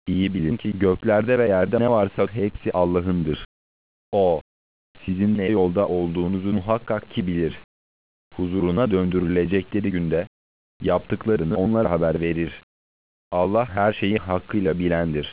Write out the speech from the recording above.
İyi bilin ki göklerde ve yerde ne varsa hepsi Allah'ındır. O, sizin ne yolda olduğunuzu muhakkak ki bilir. Huzuruna döndürülecekleri günde, yaptıklarını onlara haber verir. Allah her şeyi hakkıyla bilendir.